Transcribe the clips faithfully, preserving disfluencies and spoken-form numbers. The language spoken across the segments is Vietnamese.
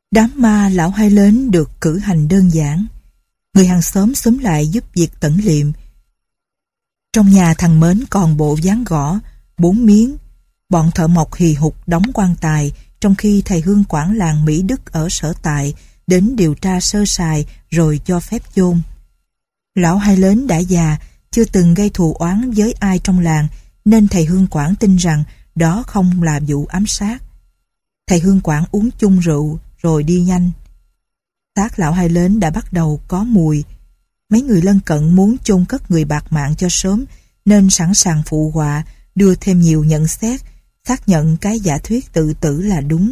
Đám ma lão Hai Lớn được cử hành đơn giản. Người hàng xóm xúm lại giúp việc tẩn liệm. Trong nhà thằng Mến còn bộ ván gõ, bốn miếng. Bọn thợ mộc hì hục đóng quan tài, trong khi thầy hương quản làng Mỹ Đức ở sở tại đến điều tra sơ sài rồi cho phép chôn. Lão Hai Lớn đã già, chưa từng gây thù oán với ai trong làng, nên thầy hương quản tin rằng đó không là vụ ám sát. Thầy hương quản uống chung rượu rồi đi nhanh. Xác lão Hai Lớn đã bắt đầu có mùi. Mấy người lân cận muốn chôn cất người bạc mạng cho sớm, nên sẵn sàng phụ họa, đưa thêm nhiều nhận xét, xác nhận cái giả thuyết tự tử là đúng.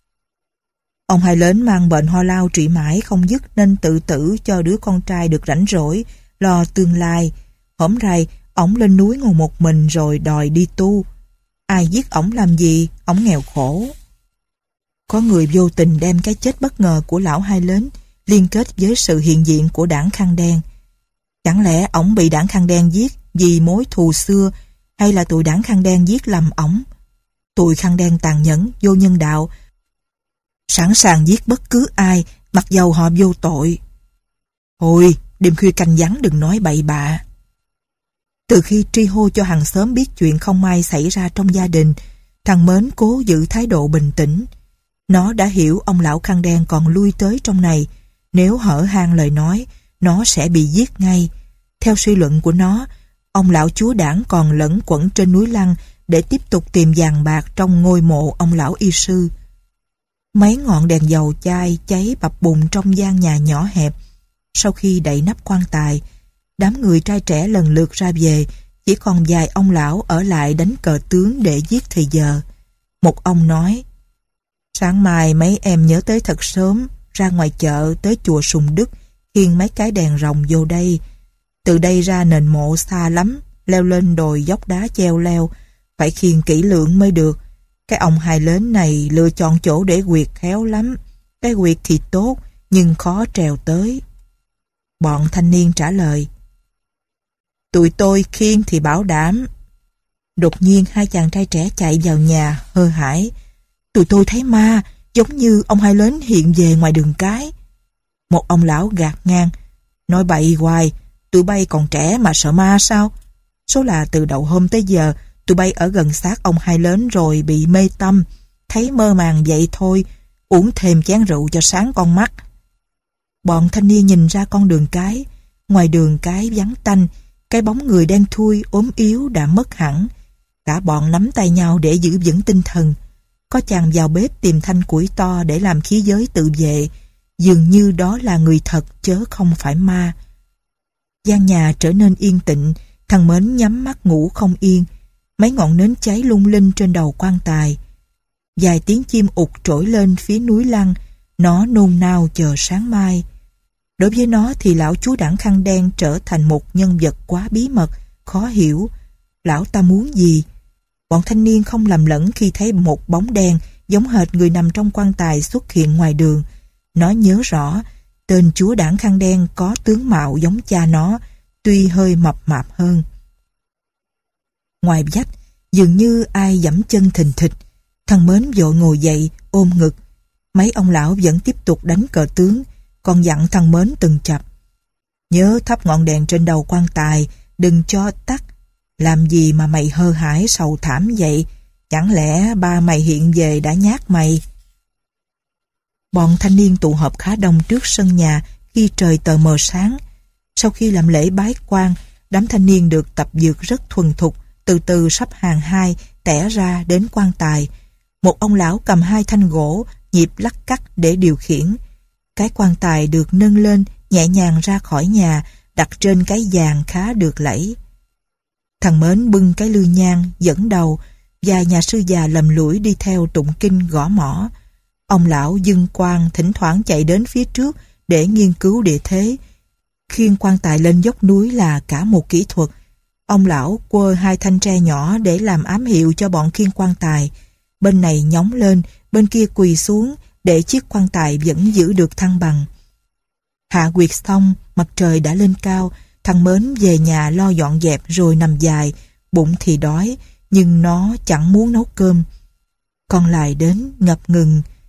Ông Hai Lớn mang bệnh ho lao trị mãi không dứt, nên tự tử cho đứa con trai được rảnh rỗi, lo tương lai. Hổm rày, ổng lên núi ngồi một mình rồi đòi đi tu. Ai giết ổng làm gì, ổng nghèo khổ. Có người vô tình đem cái chết bất ngờ của lão Hai Lớn liên kết với sự hiện diện của đảng Khăn Đen. Chẳng lẽ ổng bị đảng Khăn Đen giết vì mối thù xưa, hay là tụi đảng Khăn Đen giết lầm ổng? Tụi Khăn Đen tàn nhẫn, vô nhân đạo, sẵn sàng giết bất cứ ai, mặc dầu họ vô tội. Thôi, đêm khuya canh vắng đừng nói bậy bạ. Từ khi tri hô cho hàng xóm biết chuyện không may xảy ra trong gia đình, thằng Mến cố giữ thái độ bình tĩnh. Nó đã hiểu ông lão Khăn Đen còn lui tới trong này. Nếu hở hang lời nói, nó sẽ bị giết ngay. Theo suy luận của nó, ông lão chúa đảng còn lẫn quẩn trên núi Lăng để tiếp tục tìm vàng bạc trong ngôi mộ ông lão y sư. Mấy ngọn đèn dầu chai cháy bập bùng trong gian nhà nhỏ hẹp. Sau khi đậy nắp quan tài, đám người trai trẻ lần lượt ra về, chỉ còn vài ông lão ở lại đánh cờ tướng để giết thời giờ. Một ông nói: sáng mai mấy em nhớ tới thật sớm, ra ngoài chợ tới chùa Sùng Đức, khiêng mấy cái đèn rồng vô đây. Từ đây ra nền mộ xa lắm, leo lên đồi dốc đá treo leo, phải khiêng kỹ lưỡng mới được. Cái ông Hai Lớn này lựa chọn chỗ để quyệt khéo lắm. Cái quyệt thì tốt, nhưng khó trèo tới. Bọn thanh niên trả lời: tụi tôi khiêng thì bảo đảm. Đột nhiên hai chàng trai trẻ chạy vào nhà, hơ hãi: tụi tôi thấy ma, giống như ông Hai Lớn hiện về ngoài đường cái. Một ông lão gạt ngang: nói bậy hoài, tụi bay còn trẻ mà sợ ma sao? Số là từ đầu hôm tới giờ, tụi bay ở gần xác ông Hai Lớn rồi bị mê tâm, thấy mơ màng vậy thôi, uống thêm chén rượu cho sáng con mắt. Bọn thanh niên nhìn ra con đường cái. Ngoài đường cái vắng tanh, cái bóng người đen thui ốm yếu đã mất hẳn. Cả bọn nắm tay nhau để giữ vững tinh thần. Có chàng vào bếp tìm thanh củi to để làm khí giới tự vệ. Dường như đó là người thật chớ không phải ma. Gian nhà trở nên yên tĩnh. Thằng Mến nhắm mắt ngủ không yên. Mấy ngọn nến cháy lung linh trên đầu quan tài. Vài tiếng chim ụt trỗi lên phía núi Lăng. Nó nôn nao chờ sáng mai. Đối với nó thì lão chúa đảng Khăn Đen trở thành một nhân vật quá bí mật, khó hiểu. Lão ta muốn gì? Bọn thanh niên không lầm lẫn khi thấy một bóng đen giống hệt người nằm trong quan tài xuất hiện ngoài đường. Nó nhớ rõ, tên chúa đảng Khăn Đen có tướng mạo giống cha nó, tuy hơi mập mạp hơn. Ngoài vách, dường như ai giẫm chân thình thịch. Thằng Mến vội ngồi dậy, ôm ngực. Mấy ông lão vẫn tiếp tục đánh cờ tướng, còn dặn thằng Mến từng chập: nhớ thắp ngọn đèn trên đầu quan tài, đừng cho tắt. Làm gì mà mày hơ hãi sầu thảm vậy? Chẳng lẽ ba mày hiện về đã nhát mày? Bọn thanh niên tụ họp khá đông trước sân nhà khi trời tờ mờ sáng. Sau khi làm lễ bái quan, đám thanh niên được tập dượt rất thuần thục, từ từ sắp hàng hai tẻ ra đến quan tài. Một ông lão cầm hai thanh gỗ, nhịp lắc cắt để điều khiển. Cái quan tài được nâng lên nhẹ nhàng ra khỏi nhà, đặt trên cái giàn khá được lẫy. Thằng Mến bưng cái lư nhang dẫn đầu, và nhà sư già lầm lũi đi theo tụng kinh gõ mõ. Ông lão dâng quan thỉnh thoảng chạy đến phía trước để nghiên cứu địa thế. Khiêng quan tài lên dốc núi là cả một kỹ thuật. Ông lão quơ hai thanh tre nhỏ để làm ám hiệu cho bọn khiêng quan tài. Bên này nhóng lên, bên kia quỳ xuống để chiếc quan tài vẫn giữ được thăng bằng. Hạ quyệt xong, mặt trời đã lên cao. Thằng Mến về nhà lo dọn dẹp rồi nằm dài. Bụng thì đói, nhưng nó chẳng muốn nấu cơm. Con Lại đến ngập ngừng: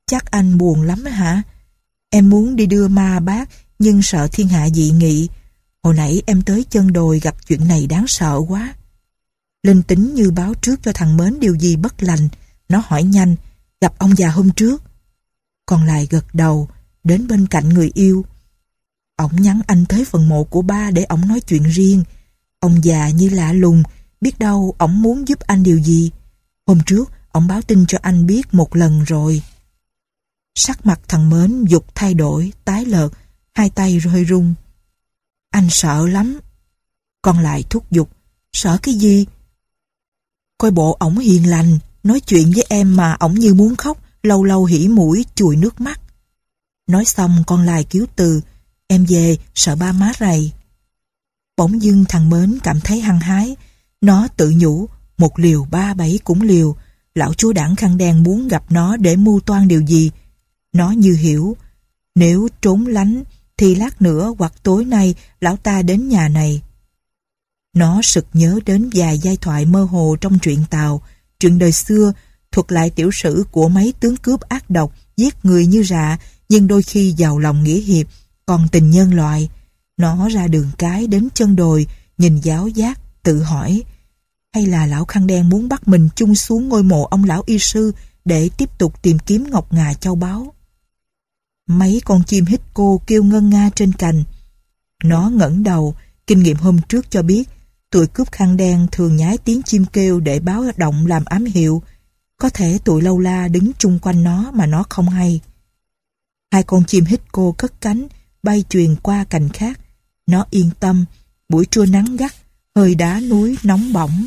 Chắc anh buồn lắm hả? Em muốn đi đưa ma bác, nhưng sợ thiên hạ dị nghị. Hồi nãy em tới chân đồi gặp chuyện này đáng sợ quá. Linh tính như báo trước cho thằng Mến điều gì bất lành. Nó hỏi nhanh, gặp ông già hôm trước. Còn lại gật đầu, đến bên cạnh người yêu. Ổng nhắn anh tới phần mộ của ba để ổng nói chuyện riêng. Ông già như lạ lùng, biết đâu ổng muốn giúp anh điều gì. Hôm trước, ổng báo tin cho anh biết một lần rồi. Sắc mặt thằng Mến giục thay đổi, tái lợt, hai tay hơi run. Anh sợ lắm. Còn lại thúc giục, sợ cái gì? Coi bộ ổng hiền lành, nói chuyện với em mà ổng như muốn khóc, lâu lâu hỉ mũi chùi nước mắt. Nói xong con lại cứu từ, em về sợ ba má rầy. Bỗng dưng thằng Mến cảm thấy hăng hái. Nó tự nhủ, một liều ba bảy cũng liều. Lão chúa đảng khăn đen muốn gặp nó để mưu toan điều gì. Nó như hiểu, nếu trốn lánh thì lát nữa hoặc tối nay lão ta đến nhà này. Nó sực nhớ đến vài giai thoại mơ hồ trong truyện Tàu, chuyện đời xưa, thuật lại tiểu sử của mấy tướng cướp ác độc, giết người như rạ, nhưng đôi khi giàu lòng nghĩa hiệp, còn tình nhân loại. Nó ra đường cái đến chân đồi, nhìn giáo giác, tự hỏi, hay là lão khăn đen muốn bắt mình chung xuống ngôi mộ ông lão y sư để tiếp tục tìm kiếm ngọc ngà châu báu. Mấy con chim hít cô kêu ngân nga trên cành. Nó ngẩng đầu, kinh nghiệm hôm trước cho biết, tụi cướp khăn đen thường nhái tiếng chim kêu để báo động làm ám hiệu. Có thể tụi lâu la đứng chung quanh nó mà nó không hay. Hai con chim hít cô cất cánh, bay chuyền qua cành khác. Nó yên tâm, buổi trưa nắng gắt, hơi đá núi nóng bỏng.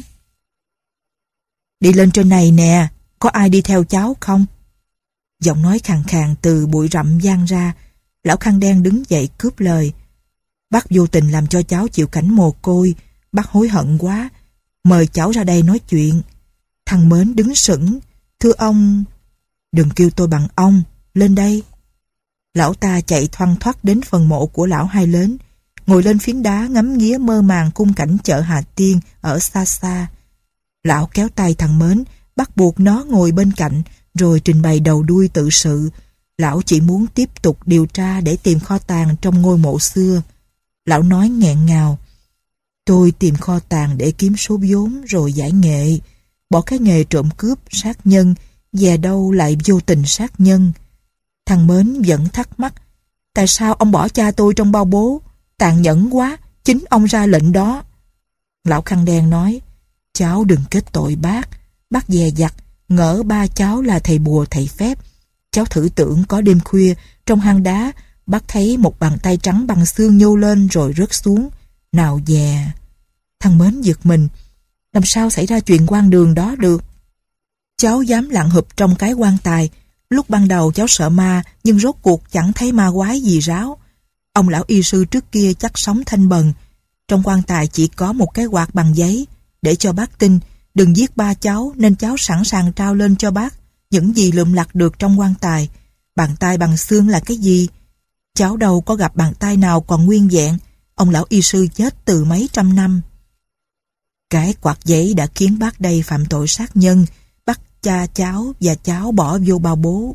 Đi lên trên này nè, có ai đi theo cháu không? Giọng nói khàn khàn từ bụi rậm vang ra. Lão khăn đen đứng dậy cướp lời. Bác vô tình làm cho cháu chịu cảnh mồ côi, bác hối hận quá, mời cháu ra đây nói chuyện. Thằng Mến đứng sững, thưa ông. Đừng kêu tôi bằng ông, lên đây. Lão ta chạy thoăn thoắt đến phần mộ của lão Hai Lớn, ngồi lên phiến đá ngắm nghía mơ màng khung cảnh chợ Hà Tiên ở xa xa. Lão kéo tay thằng Mến, bắt buộc nó ngồi bên cạnh, rồi trình bày đầu đuôi tự sự. Lão chỉ muốn tiếp tục điều tra để tìm kho tàng trong ngôi mộ xưa. Lão nói nghẹn ngào, tôi tìm kho tàng để kiếm số vốn rồi giải nghệ, bỏ cái nghề trộm cướp, sát nhân, về đâu lại vô tình sát nhân. Thằng Mến vẫn thắc mắc, tại sao ông bỏ cha tôi trong bao bố? Tàn nhẫn quá, chính ông ra lệnh đó. Lão khăn đen nói, cháu đừng kết tội bác. Bác dè dặt, ngỡ ba cháu là thầy bùa thầy phép. Cháu thử tưởng có đêm khuya, trong hang đá, bác thấy một bàn tay trắng bằng xương nhô lên rồi rớt xuống. Nào dè. Thằng Mến giật mình, làm sao xảy ra chuyện quan đường đó được? Cháu dám lặn hụp trong cái quan tài. Lúc ban đầu cháu sợ ma, nhưng rốt cuộc chẳng thấy ma quái gì ráo. Ông lão y sư trước kia chắc sống thanh bần. Trong quan tài chỉ có một cái quạt bằng giấy. Để cho bác tin đừng giết ba cháu, nên cháu sẵn sàng trao lên cho bác những gì lượm lặt được trong quan tài. Bàn tay bằng xương là cái gì? Cháu đâu có gặp bàn tay nào còn nguyên vẹn. Ông lão y sư chết từ mấy trăm năm. Cái quạt giấy đã khiến bác đây phạm tội sát nhân, bắt cha cháu và cháu bỏ vô bao bố.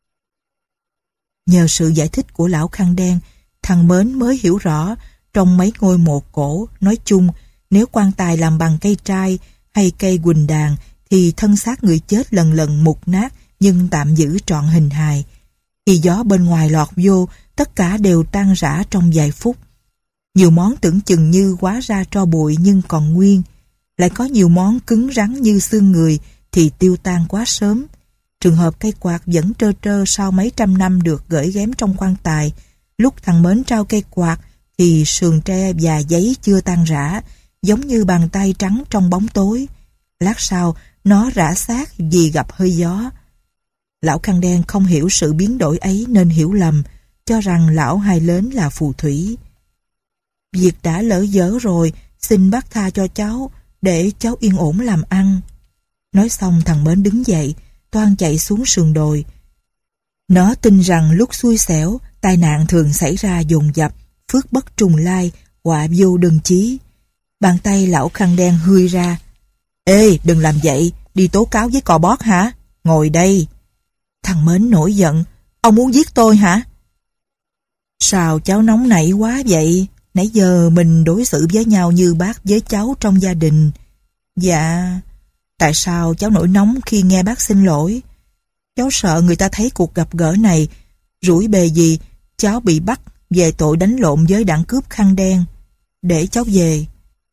Nhờ sự giải thích của lão khăn đen, thằng Mến mới hiểu rõ, trong mấy ngôi mộ cổ, nói chung, nếu quan tài làm bằng cây trai hay cây quỳnh đàn, thì thân xác người chết lần lần mục nát nhưng tạm giữ trọn hình hài. Khi gió bên ngoài lọt vô, tất cả đều tan rã trong vài phút. Nhiều món tưởng chừng như hóa ra tro bụi nhưng còn nguyên. Lại có nhiều món cứng rắn như xương người thì tiêu tan quá sớm. Trường hợp cây quạt vẫn trơ trơ sau mấy trăm năm được gửi ghém trong quan tài. Lúc thằng Mến trao cây quạt thì sườn tre và giấy chưa tan rã, giống như bàn tay trắng trong bóng tối. Lát sau, nó rã xác vì gặp hơi gió. Lão khăn đen không hiểu sự biến đổi ấy nên hiểu lầm, cho rằng lão Hai Lớn là phù thủy. Việc đã lỡ dở rồi, xin bác tha cho cháu, để cháu yên ổn làm ăn. Nói xong thằng Mến đứng dậy, toan chạy xuống sườn đồi. Nó tin rằng lúc xui xẻo, tai nạn thường xảy ra dồn dập, phước bất trùng lai, họa vô đơn chí. Bàn tay lão khăn đen hươi ra. Ê, đừng làm vậy, đi tố cáo với cò bót hả? Ngồi đây. Thằng Mến nổi giận. Ông muốn giết tôi hả? Sao cháu nóng nảy quá vậy? Nãy giờ mình đối xử với nhau như bác với cháu trong gia đình. Dạ, tại sao cháu nổi nóng khi nghe bác xin lỗi? Cháu sợ người ta thấy cuộc gặp gỡ này rủi bề gì cháu bị bắt về tội đánh lộn với đảng cướp khăn đen. Để cháu về.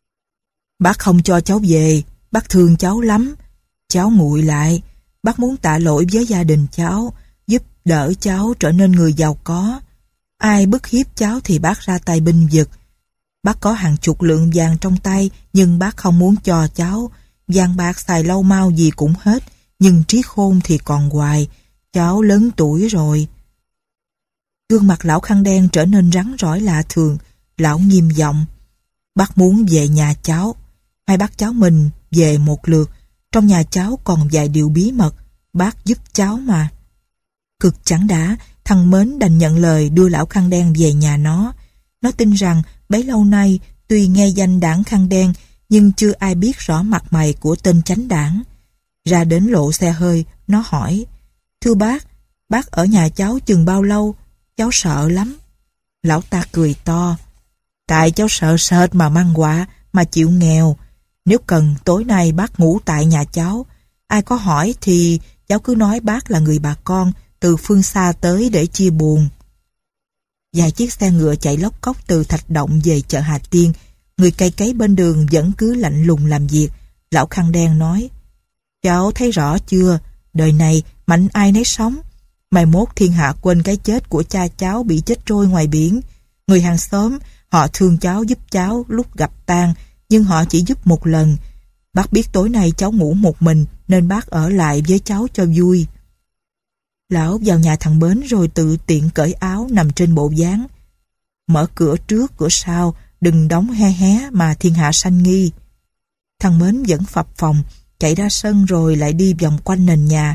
Bác không cho cháu về, bác thương cháu lắm. Cháu nguội lại, bác muốn tạ lỗi với gia đình cháu, giúp đỡ cháu trở nên người giàu có. Ai bức hiếp cháu thì bác ra tay binh vực. Bác có hàng chục lượng vàng trong tay, nhưng bác không muốn cho cháu. Vàng bạc xài lâu mau gì cũng hết, nhưng trí khôn thì còn hoài. Cháu lớn tuổi rồi. Gương mặt lão khăn đen trở nên rắn rỏi lạ thường. Lão nghiêm giọng. Bác muốn về nhà cháu. Hay bác cháu mình về một lượt. Trong nhà cháu còn vài điều bí mật. Bác giúp cháu mà. Cực chẳng đã, thằng Mến đành nhận lời đưa lão khăn đen về nhà nó. Nó tin rằng bấy lâu nay tuy nghe danh đảng khăn đen nhưng chưa ai biết rõ mặt mày của tên chánh đảng. Ra đến lộ xe hơi, nó hỏi: Thưa bác, bác ở nhà cháu chừng bao lâu? Cháu sợ lắm. Lão ta cười to. Tại cháu sợ sệt mà mang họa, mà chịu nghèo. Nếu cần tối nay bác ngủ tại nhà cháu. Ai có hỏi thì cháu cứ nói bác là người bà con từ phương xa tới để chia buồn. Vài chiếc xe ngựa chạy lóc cóc từ Thạch Động về chợ Hà Tiên. Người cày cấy bên đường vẫn cứ lạnh lùng làm việc. Lão khăn đen nói: Cháu thấy rõ chưa? Đời này mạnh ai nấy sống. Mai mốt thiên hạ quên cái chết của cha cháu bị chết trôi ngoài biển. Người hàng xóm họ thương cháu giúp cháu lúc gặp tang, nhưng họ chỉ giúp một lần. Bác biết tối nay cháu ngủ một mình nên bác ở lại với cháu cho vui. Lão vào nhà thằng Mến rồi tự tiện cởi áo nằm trên bộ dáng. Mở cửa trước cửa sau, đừng đóng he hé mà thiên hạ sanh nghi. Thằng Mến vẫn phập phồng chạy ra sân rồi lại đi vòng quanh nền nhà.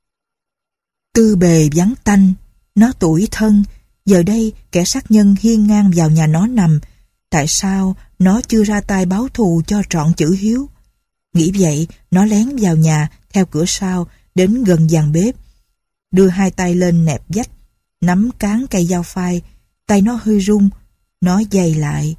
Tư bề vắng tanh, nó tủi thân. Giờ đây kẻ sát nhân hiên ngang vào nhà nó nằm. Tại sao nó chưa ra tay báo thù cho trọn chữ hiếu? Nghĩ vậy, nó lén vào nhà theo cửa sau đến gần giàn bếp, đưa hai tay lên nẹp vách, nắm cán cây dao phai. Tay nó hơi run, nó giày lại.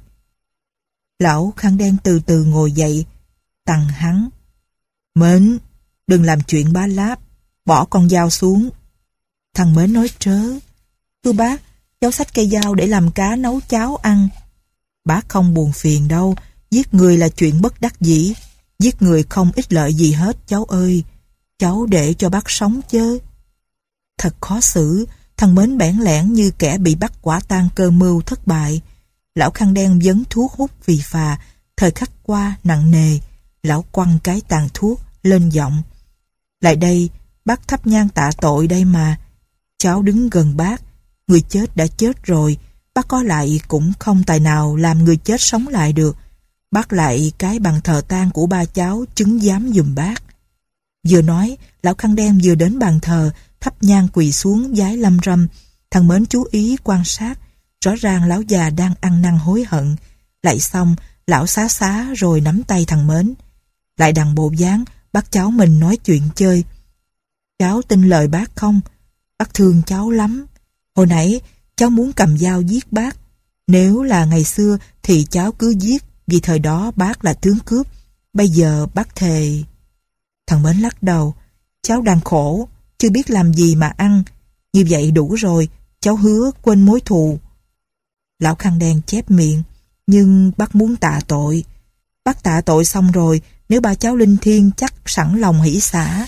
Lão khăn đen từ từ ngồi dậy, tằng hắn: Mến, đừng làm chuyện bá láp, bỏ con dao xuống. Thằng Mến nói trớ: Thưa bác, cháu xách cây dao để làm cá nấu cháo ăn. Bác không buồn phiền đâu, giết người là chuyện bất đắc dĩ. Giết người không ích lợi gì hết cháu ơi. Cháu để cho bác sống chớ. Thật khó xử, thằng Mến bẽn lẽn như kẻ bị bắt quả tang cơ mưu thất bại. Lão khăn đen vấn thuốc hút phì phà, thời khắc qua nặng nề. Lão quăng cái tàn thuốc lên giọng: Lại đây, bác thắp nhang tạ tội đây mà. Cháu đứng gần bác, người chết đã chết rồi, bác có lại cũng không tài nào làm người chết sống lại được. Bác lại cái bàn thờ tang của ba cháu chứng giám giùm bác. Vừa nói, lão khăn đen vừa đến bàn thờ, thắp nhang quỳ xuống vái lâm râm. Thằng Mến chú ý quan sát, rõ ràng lão già đang ăn năn hối hận. Lại xong, lão xá xá rồi nắm tay thằng Mến. Lại đằng bộ dáng, bác cháu mình nói chuyện chơi. Cháu tin lời bác không? Bác thương cháu lắm. Hồi nãy, cháu muốn cầm dao giết bác. Nếu là ngày xưa thì cháu cứ giết, vì thời đó bác là tướng cướp. Bây giờ bác thề. Thằng Mến lắc đầu: Cháu đang khổ, chưa biết làm gì mà ăn. Như vậy đủ rồi, cháu hứa quên mối thù. Lão khăn đen chép miệng: Nhưng bác muốn tạ tội. Bác tạ tội xong rồi, nếu ba cháu linh thiêng chắc sẵn lòng hỷ xả.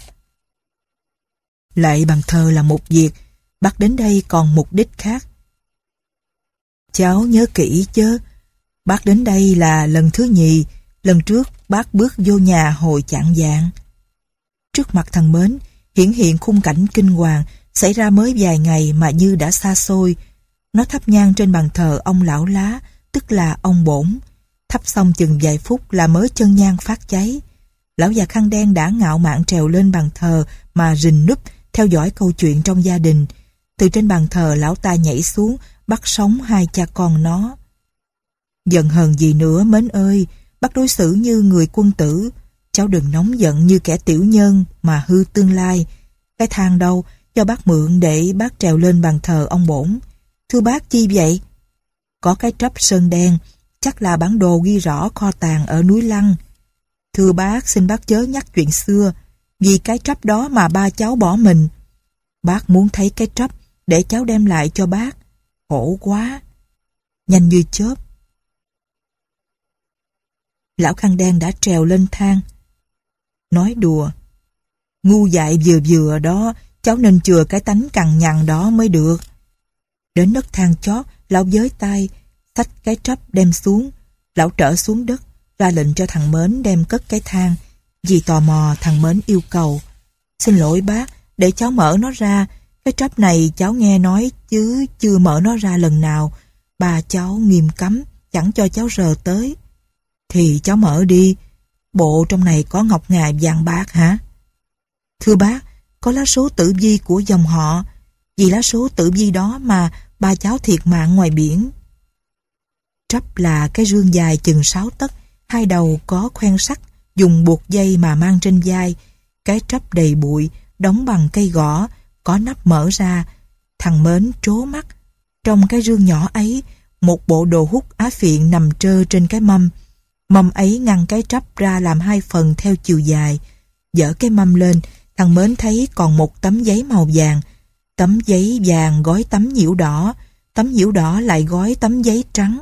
Lạy bàn thờ là một việc, bác đến đây còn mục đích khác. Cháu nhớ kỹ chớ. Bác đến đây là lần thứ nhì. Lần trước bác bước vô nhà hồi chạng vạng. Trước mặt thằng Mến hiển hiện khung cảnh kinh hoàng xảy ra mới vài ngày mà như đã xa xôi. Nó thắp nhang trên bàn thờ ông lão lá, tức là ông Bổn. Thắp xong chừng vài phút là mớ chân nhang phát cháy. Lão già khăn đen đã ngạo mạn trèo lên bàn thờ mà rình núp theo dõi câu chuyện trong gia đình. Từ trên bàn thờ lão ta nhảy xuống, bắt sống hai cha con nó. Giận hờn gì nữa Mến ơi, bác đối xử như người quân tử. Cháu đừng nóng giận như kẻ tiểu nhân mà hư tương lai. Cái thang đâu, cho bác mượn để bác trèo lên bàn thờ ông bổn. Thưa bác, chi vậy? Có cái trắp sơn đen, chắc là bản đồ ghi rõ kho tàng ở núi Lăng. Thưa bác, xin bác chớ nhắc chuyện xưa, vì cái trắp đó mà ba cháu bỏ mình. Bác muốn thấy cái trắp để cháu đem lại cho bác. Khổ quá. Nhanh như chớp, lão khăn đen đã trèo lên thang. Nói đùa, ngu dại vừa vừa đó, cháu nên chừa cái tánh cằn nhằn đó mới được. Đến nấc thang chót, lão với tay, xách cái trắp đem xuống. Lão trở xuống đất, ra lệnh cho thằng Mến đem cất cái thang. Vì tò mò, thằng Mến yêu cầu: Xin lỗi bác, để cháu mở nó ra. Cái trắp này cháu nghe nói chứ chưa mở nó ra lần nào. Bà cháu nghiêm cấm, chẳng cho cháu rờ tới. Thì cháu mở đi. Bộ trong này có ngọc ngà vàng bạc hả? Thưa bác, có lá số tử vi của dòng họ. Vì lá số tử vi đó mà ba cháu thiệt mạng ngoài biển. Trắp là cái rương dài chừng sáu tấc, hai đầu có khoen sắt, dùng buộc dây mà mang trên vai. Cái trắp đầy bụi, đóng bằng cây gõ, có nắp mở ra. Thằng Mến trố mắt. Trong cái rương nhỏ ấy, một bộ đồ hút á phiện nằm trơ trên cái mâm. Mâm ấy ngăn cái trắp ra làm hai phần theo chiều dài. Dỡ cái mâm lên, thằng Mến thấy còn một tấm giấy màu vàng. Tấm giấy vàng gói tấm nhiễu đỏ, tấm nhiễu đỏ lại gói tấm giấy trắng.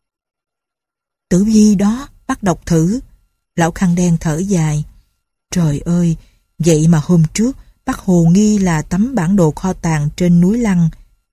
Tử vi đó, bác đọc thử. Lão khăn đen thở dài. Trời ơi, vậy mà hôm trước bác hồ nghi là tấm bản đồ kho tàng trên núi Lăng.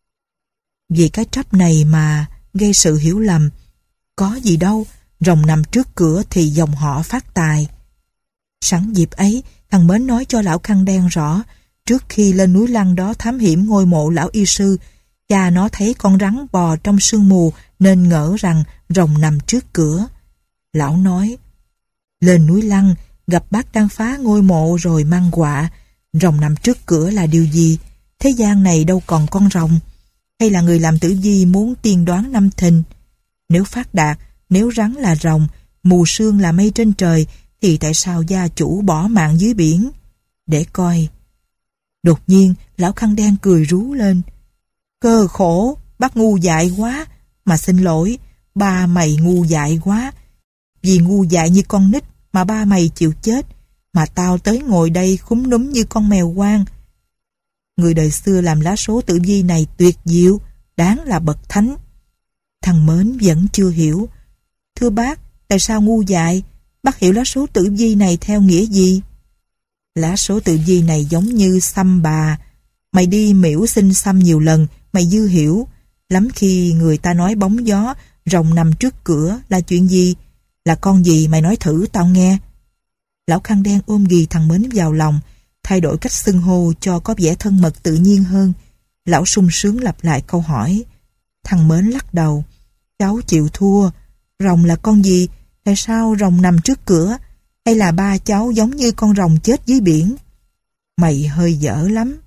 Vì cái trắp này mà gây sự hiểu lầm. Có gì đâu, rồng nằm trước cửa thì dòng họ phát tài. Sẵn dịp ấy, thằng Mến nói cho lão khăn đen rõ, trước khi lên núi Lăng đó thám hiểm ngôi mộ lão y sư, cha nó thấy con rắn bò trong sương mù nên ngỡ rằng rồng nằm trước cửa. Lão nói, lên núi Lăng, gặp bác đang phá ngôi mộ rồi mang quạ, rồng nằm trước cửa là điều gì? Thế gian này đâu còn con rồng. Hay là người làm tử vi muốn tiên đoán năm thìn? Nếu phát đạt, nếu rắn là rồng, mù sương là mây trên trời, thì tại sao gia chủ bỏ mạng dưới biển? Để coi. Đột nhiên, lão khăn đen cười rú lên. Cơ khổ, bác ngu dại quá. Mà xin lỗi, ba mày ngu dại quá. Vì ngu dại như con nít mà ba mày chịu chết, mà tao tới ngồi đây khúm núm như con mèo hoang. Người đời xưa làm lá số tử vi này tuyệt diệu, đáng là bậc thánh. Thằng Mến vẫn chưa hiểu. Thưa bác, tại sao ngu dại? Bác hiểu lá số tử vi này theo nghĩa gì? Lá số tử vi này giống như xăm bà. Mày đi miễu xin xăm nhiều lần, mày dư hiểu. Lắm khi người ta nói bóng gió, rồng nằm trước cửa là chuyện gì? Là con gì mày nói thử tao nghe. Lão khăn đen ôm ghì thằng Mến vào lòng, thay đổi cách xưng hô cho có vẻ thân mật tự nhiên hơn. Lão sung sướng lặp lại câu hỏi. Thằng Mến lắc đầu. Cháu chịu thua. Rồng là con gì? Tại sao rồng nằm trước cửa? Hay là ba cháu giống như con rồng chết dưới biển? Mày hơi dở lắm.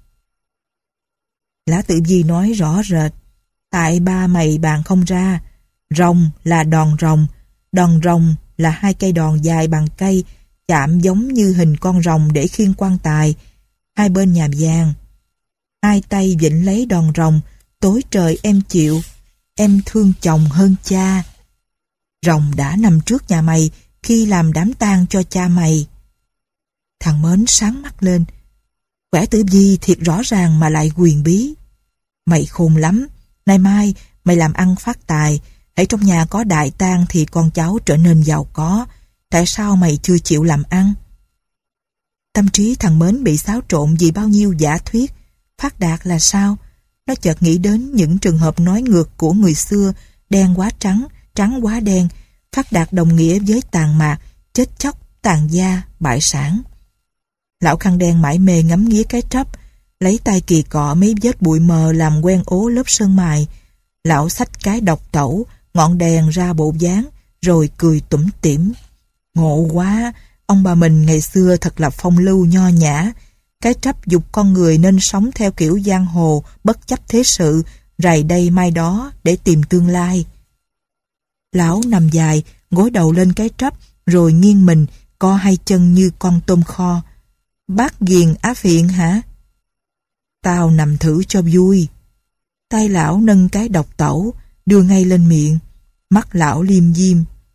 Lá tử vi nói rõ rệt. Tại ba mày bàn không ra. Rồng là đòn rồng. Đòn rồng là hai cây đòn dài bằng cây, chạm giống như hình con rồng để khiêng quan tài. Hai bên nhà vàng. Hai tay vịnh lấy đòn rồng. Tối trời em chịu. Em thương chồng hơn cha. Rồng đã nằm trước nhà mày khi làm đám tang cho cha mày. Thằng Mến sáng mắt lên. Quẻ tử vi thiệt rõ ràng mà lại huyền bí. Mày khôn lắm. Nay mai mày làm ăn phát tài. Hãy trong nhà có đại tang thì con cháu trở nên giàu có. Tại sao mày chưa chịu làm ăn? Tâm trí thằng Mến bị xáo trộn vì bao nhiêu giả thuyết. Phát đạt là sao? Nó chợt nghĩ đến những trường hợp nói ngược của người xưa, đen quá trắng, trắng quá đen. Phát đạt đồng nghĩa với tàn mạc, chết chóc, tàn gia, bại sản. Lão khăn đen mải mê ngắm nghía cái trắp, lấy tay kỳ cọ mấy vết bụi mờ làm quen ố lớp sơn mài. Lão xách cái độc tẩu, ngọn đèn ra bộ dáng, rồi cười tủm tỉm. Ngộ quá, ông bà mình ngày xưa thật là phong lưu nho nhã. Cái trắp dục con người nên sống theo kiểu giang hồ, bất chấp thế sự, rày đây mai đó để tìm tương lai. Lão nằm dài, gối đầu lên cái trắp, rồi nghiêng mình, co hai chân như con tôm kho. Bác ghiền á phiện hả? Tao nằm thử cho vui. Tay lão nâng cái độc tẩu, đưa ngay lên miệng. Mắt lão liêm diêm.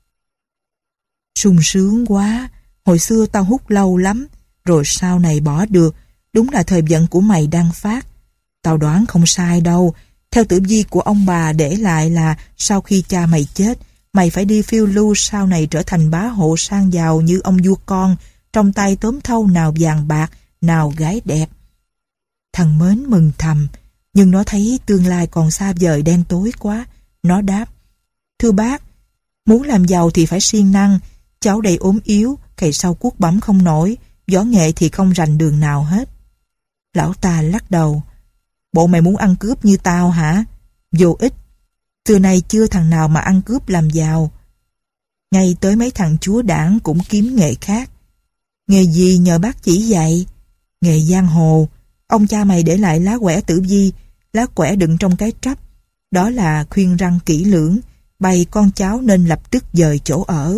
Sung sướng quá, hồi xưa tao hút lâu lắm, rồi sau này bỏ được, đúng là thời vận của mày đang phát. Tao đoán không sai đâu, theo tử vi của ông bà để lại là sau khi cha mày chết, mày phải đi phiêu lưu sau này trở thành bá hộ sang giàu như ông vua con, trong tay tóm thâu nào vàng bạc, nào gái đẹp. Thằng Mến mừng thầm, nhưng nó thấy tương lai còn xa vời đen tối quá. Nó đáp, thưa bác, muốn làm giàu thì phải siêng năng, cháu đây ốm yếu, cày sau cuốc bấm không nổi, võ nghệ thì không rành đường nào hết. Lão ta lắc đầu, bộ mày muốn ăn cướp như tao hả? Vô ích, xưa nay chưa thằng nào mà ăn cướp làm giàu. Ngay tới mấy thằng chúa đảng cũng kiếm nghề khác. Nghề gì nhờ bác chỉ dạy? Nghề giang hồ. Ông cha mày để lại lá quẻ tử vi, lá quẻ đựng trong cái trắp. Đó là khuyên răn kỹ lưỡng, bày con cháu nên lập tức dời chỗ ở.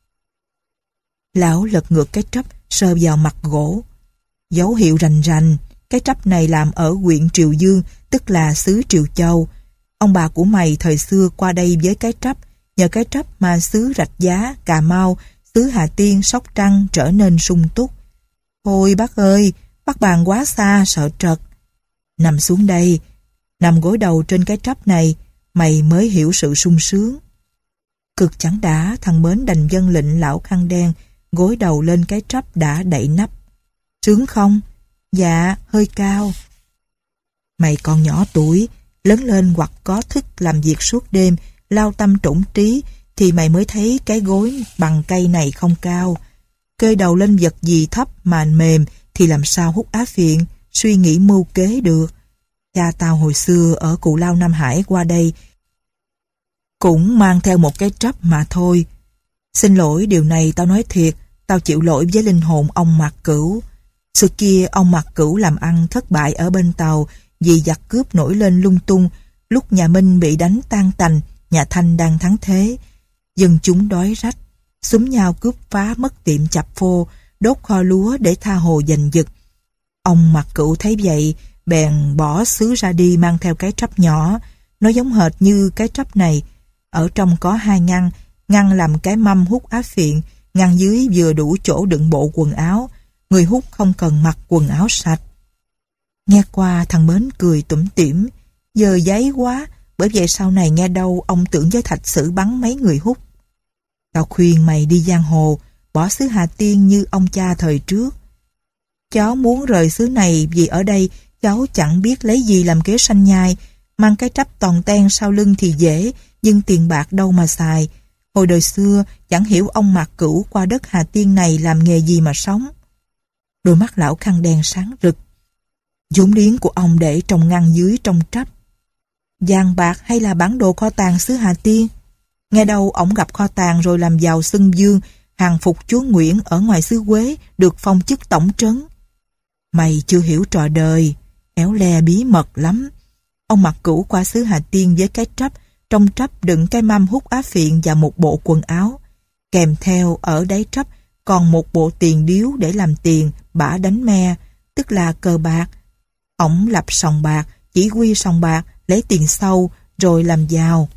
Lão lật ngược cái trắp, sờ vào mặt gỗ. Dấu hiệu rành rành, cái trắp này làm ở huyện Triều Dương, tức là xứ Triều Châu. Ông bà của mày thời xưa qua đây với cái trắp, nhờ cái trắp mà xứ Rạch Giá, Cà Mau, xứ Hà Tiên, Sóc Trăng trở nên sung túc. Thôi bác ơi, bác bàn quá xa, sợ trật. Nằm xuống đây, nằm gối đầu trên cái trắp này, mày mới hiểu sự sung sướng. Cực chẳng đã, thằng Mến đành vâng lệnh lão khăn đen, gối đầu lên cái trắp đã đậy nắp. Sướng không? Dạ, hơi cao. Mày còn nhỏ tuổi, lớn lên hoặc có thức làm việc suốt đêm, lao tâm trũng trí, thì mày mới thấy cái gối bằng cây này không cao. Kê đầu lên vật gì thấp mà mềm thì làm sao hút á phiện, suy nghĩ mưu kế được. Cha tao hồi xưa ở Cù Lao Nam Hải qua đây cũng mang theo một cái trắp mà thôi. Xin lỗi, điều này tao nói thiệt, tao chịu lỗi với linh hồn ông Mạc Cửu. Xưa kia ông Mạc Cửu làm ăn thất bại ở bên Tàu vì giặc cướp nổi lên lung tung. Lúc nhà Minh bị đánh tan tành, nhà Thanh đang thắng thế. Dân chúng đói rách, xúm nhau cướp phá mất tiệm chập phô, đốt kho lúa để tha hồ giành giật. Ông Mạc Cửu thấy vậy, bèn bỏ xứ ra đi mang theo cái trắp nhỏ. Nó giống hệt như cái trắp này. Ở trong có hai ngăn, ngăn làm cái mâm hút á phiện, ngăn dưới vừa đủ chỗ đựng bộ quần áo. Người hút không cần mặc quần áo sạch. Nghe qua thằng Mến cười tủm tỉm, giờ giấy quá, bởi vậy sau này nghe đâu ông tưởng với Thạch Sử bắn mấy người hút. Tao khuyên mày đi giang hồ, bỏ xứ Hà Tiên như ông cha thời trước. Cháu muốn rời xứ này vì ở đây cháu chẳng biết lấy gì làm kế sanh nhai, mang cái trắp toàn ten sau lưng thì dễ, nhưng tiền bạc đâu mà xài. Hồi đời xưa chẳng hiểu ông Mạc Cửu qua đất Hà Tiên này làm nghề gì mà sống. Đôi mắt lão khăn đen sáng rực. Vốn liếng của ông để trong ngăn dưới trong trắp. Vàng bạc hay là bản đồ kho tàng xứ Hà Tiên? Nghe đâu ổng gặp kho tàng rồi làm giàu xưng dương, hàng phục chúa Nguyễn ở ngoài xứ Quế, được phong chức tổng trấn. Mày chưa hiểu trò đời, éo le bí mật lắm. Ông Mạc Cửu qua xứ Hà Tiên với cái trắp, trong trắp đựng cái mâm hút á phiện và một bộ quần áo. Kèm theo ở đáy trắp còn một bộ tiền điếu để làm tiền bả đánh me, tức là cờ bạc. Ổng lập sòng bạc, chỉ huy sòng bạc, lấy tiền sâu rồi làm giàu.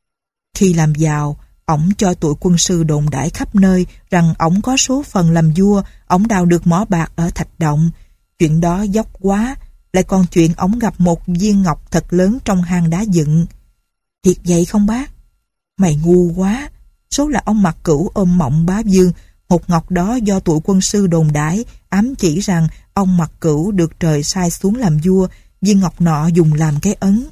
Khi làm giàu, ổng cho tụi quân sư đồn đãi khắp nơi rằng ổng có số phần làm vua, ổng đào được mỏ bạc ở Thạch Động. Chuyện đó dốc quá, lại còn chuyện ổng gặp một viên ngọc thật lớn trong hang đá dựng. Thiệt vậy không bác? Mày ngu quá, số là ông Mạc Cửu ôm mộng bá vương, hột ngọc đó do tụi quân sư đồn đãi ám chỉ rằng ông Mạc Cửu được trời sai xuống làm vua, viên ngọc nọ dùng làm cái ấn.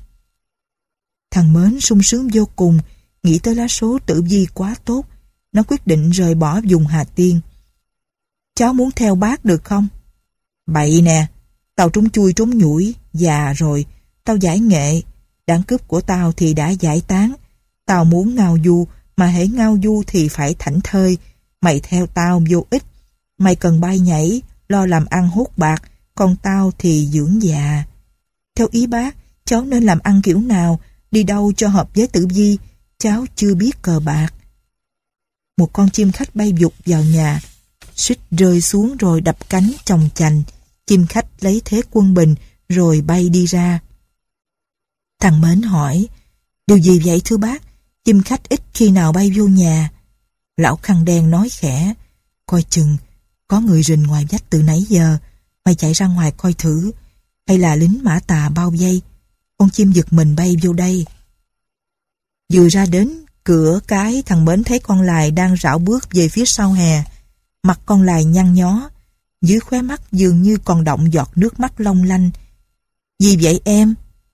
Thằng Mến sung sướng vô cùng, nghĩ tới lá số tử vi quá tốt. Nó quyết định rời bỏ vùng Hà Tiên. Cháu muốn theo bác được không? Bậy nè, tao trúng chui trúng nhủi, già rồi, tao giải nghệ. Đảng cướp của tao thì đã giải tán. Tao muốn ngao du, mà hễ ngao du thì phải thảnh thơi. Mày theo tao vô ích. Mày cần bay nhảy, lo làm ăn hốt bạc, còn tao thì dưỡng già. Theo ý bác, cháu nên làm ăn kiểu nào, đi đâu cho hợp với tử vi? Cháu chưa biết cờ bạc. Một con chim khách bay vụt vào nhà, suýt rơi xuống rồi đập cánh chồng chành. Chim khách lấy thế quân bình rồi bay đi ra. Thằng Mến hỏi, điều gì vậy thưa bác? Chim khách ít khi nào bay vô nhà. Lão khăn đen nói khẽ, coi chừng, có người rình ngoài vách từ nãy giờ, mày chạy ra ngoài coi thử, hay là lính mã tà bao vây, con chim giật mình bay vô đây. Vừa ra đến cửa cái, thằng Mến thấy con lài đang rảo bước về phía sau hè. Mặt con lài nhăn nhó, dưới khóe mắt dường như còn đọng giọt nước mắt long lanh. Gì vậy em?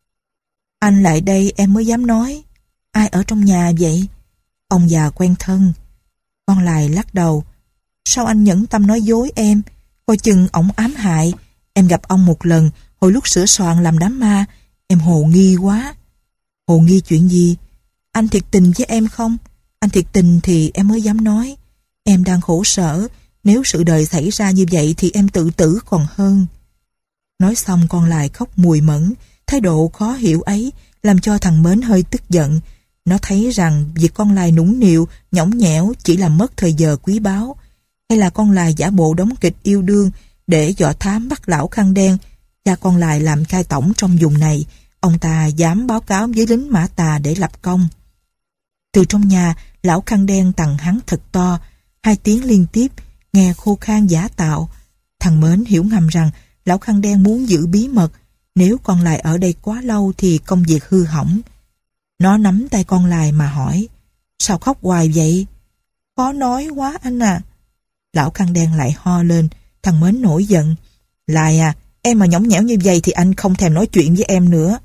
Anh lại đây em mới dám nói. Ai ở trong nhà vậy? Ông già quen thân. Con lài lắc đầu. Sao anh nhẫn tâm nói dối em? Coi chừng ổng ám hại. Em gặp ông một lần, hồi lúc sửa soạn làm đám ma. Em hồ nghi quá. Hồ nghi chuyện gì? Anh thiệt tình với em không? Anh thiệt tình thì em mới dám nói. Em đang khổ sở. Nếu sự đời xảy ra như vậy thì em tự tử còn hơn. Nói xong con lài khóc mùi mẫn. Thái độ khó hiểu ấy làm cho thằng Mến hơi tức giận. Nó thấy rằng việc con lài nũng nịu, nhõng nhẽo chỉ làm mất thời giờ quý báu. Hay là con lài giả bộ đóng kịch yêu đương để dọ thám bắt lão khăn đen. Cha con lài làm cai tổng trong vùng này. Ông ta dám báo cáo với lính mã tà để lập công. Từ trong nhà, lão khăn đen tằng hắn thật to, hai tiếng liên tiếp, nghe khô khan giả tạo. Thằng Mến hiểu ngầm rằng lão khăn đen muốn giữ bí mật. Nếu con lài ở đây quá lâu thì công việc hư hỏng. Nó nắm tay con lài mà hỏi, sao khóc hoài vậy? Khó nói quá anh à. Lão khăn đen lại ho lên. Thằng Mến nổi giận. Lài à, em mà nhõng nhẽo như vậy thì anh không thèm nói chuyện với em nữa.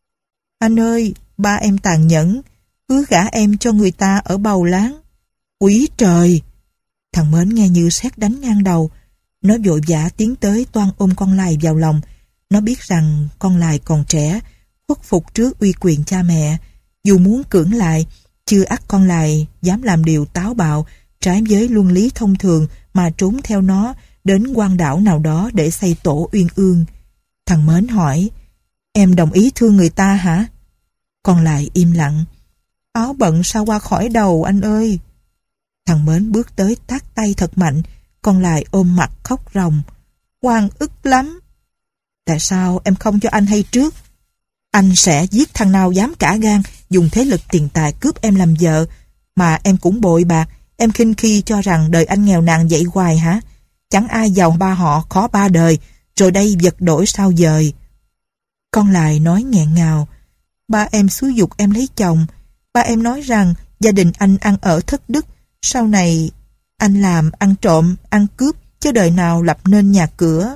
Anh ơi, ba em tàn nhẫn, hứa gả em cho người ta ở Bầu Láng. Úy trời! Thằng Mến nghe như sét đánh ngang đầu. Nó vội vã tiến tới toan ôm con lài vào lòng. Nó biết rằng con lài còn trẻ, khuất phục trước uy quyền cha mẹ. Dù muốn cưỡng lại, chưa ắt con lài dám làm điều táo bạo, trái với luân lý thông thường mà trốn theo nó đến quan đảo nào đó để xây tổ uyên ương. Thằng Mến hỏi, em đồng ý thương người ta hả? Con lài im lặng. Áo bận sao qua khỏi đầu anh ơi. Thằng Mến bước tới tát tay thật mạnh. Con lài ôm mặt khóc ròng. Oan ức lắm. Tại sao em không cho anh hay trước? Anh sẽ giết thằng nào dám cả gan dùng thế lực tiền tài cướp em làm vợ. Mà em cũng bội bạc. Em khinh khi cho rằng đời anh nghèo nàn vậy hoài hả? Chẳng ai giàu ba họ khó ba đời. Rồi đây vật đổi sao dời. Con lài nói nghẹn ngào. Ba em xúi giục em lấy chồng. Ba em nói rằng gia đình anh ăn ở thất đức. Sau này anh làm ăn trộm, ăn cướp, chứ đời nào lập nên nhà cửa.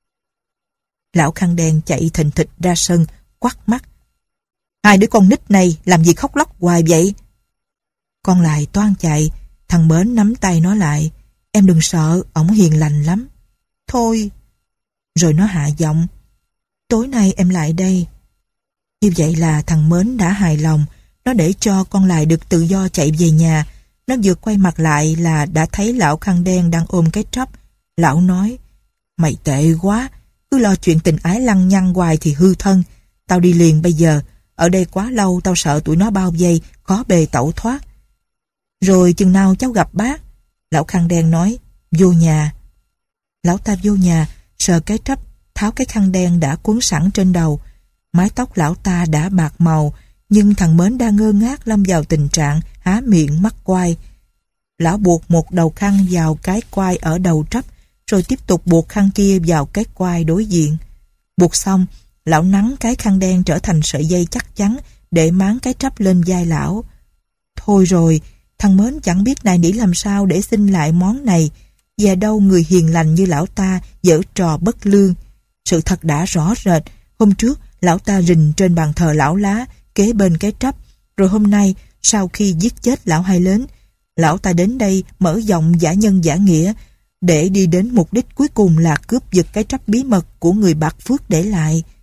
Lão khăn đen chạy thình thịch ra sân, quắt mắt. Hai đứa con nít này làm gì khóc lóc hoài vậy? Con lài toan chạy. Thằng Mến nắm tay nó lại. Em đừng sợ, ổng hiền lành lắm. Thôi. Rồi nó hạ giọng. Tối nay em lại đây. Như vậy là thằng Mến đã hài lòng. Nó để cho con lài được tự do chạy về nhà. Nó vừa quay mặt lại là đã thấy lão khăn đen đang ôm cái tróc. Lão nói, mày tệ quá, cứ lo chuyện tình ái lăng nhăng hoài thì hư thân. Tao đi liền bây giờ, ở đây quá lâu tao sợ tụi nó bao vây, khó bề tẩu thoát. Rồi chừng nào cháu gặp bác? Lão khăn đen nói, vô nhà. Lão ta vô nhà, sờ cái tróc, tháo cái khăn đen đã cuốn sẵn trên đầu. Mái tóc lão ta đã bạc màu, nhưng thằng Mến đang ngơ ngác lâm vào tình trạng há miệng mắc quai. Lão buộc một đầu khăn vào cái quai ở đầu tróc, rồi tiếp tục buộc khăn kia vào cái quai đối diện. Buộc xong, lão nắn cái khăn đen trở thành sợi dây chắc chắn để máng cái tróc lên vai lão. Thôi rồi, thằng Mến chẳng biết nài nỉ làm sao để xin lại món này. Và đâu người hiền lành như lão ta giở trò bất lương. Sự thật đã rõ rệt. Hôm trước, lão ta rình trên bàn thờ lão lá kế bên cái tróc. Rồi hôm nay, sau khi giết chết lão Hai Lớn, lão ta đến đây mở giọng giả nhân giả nghĩa để đi đến mục đích cuối cùng là cướp giật cái tróc bí mật của người Bạc Phước để lại.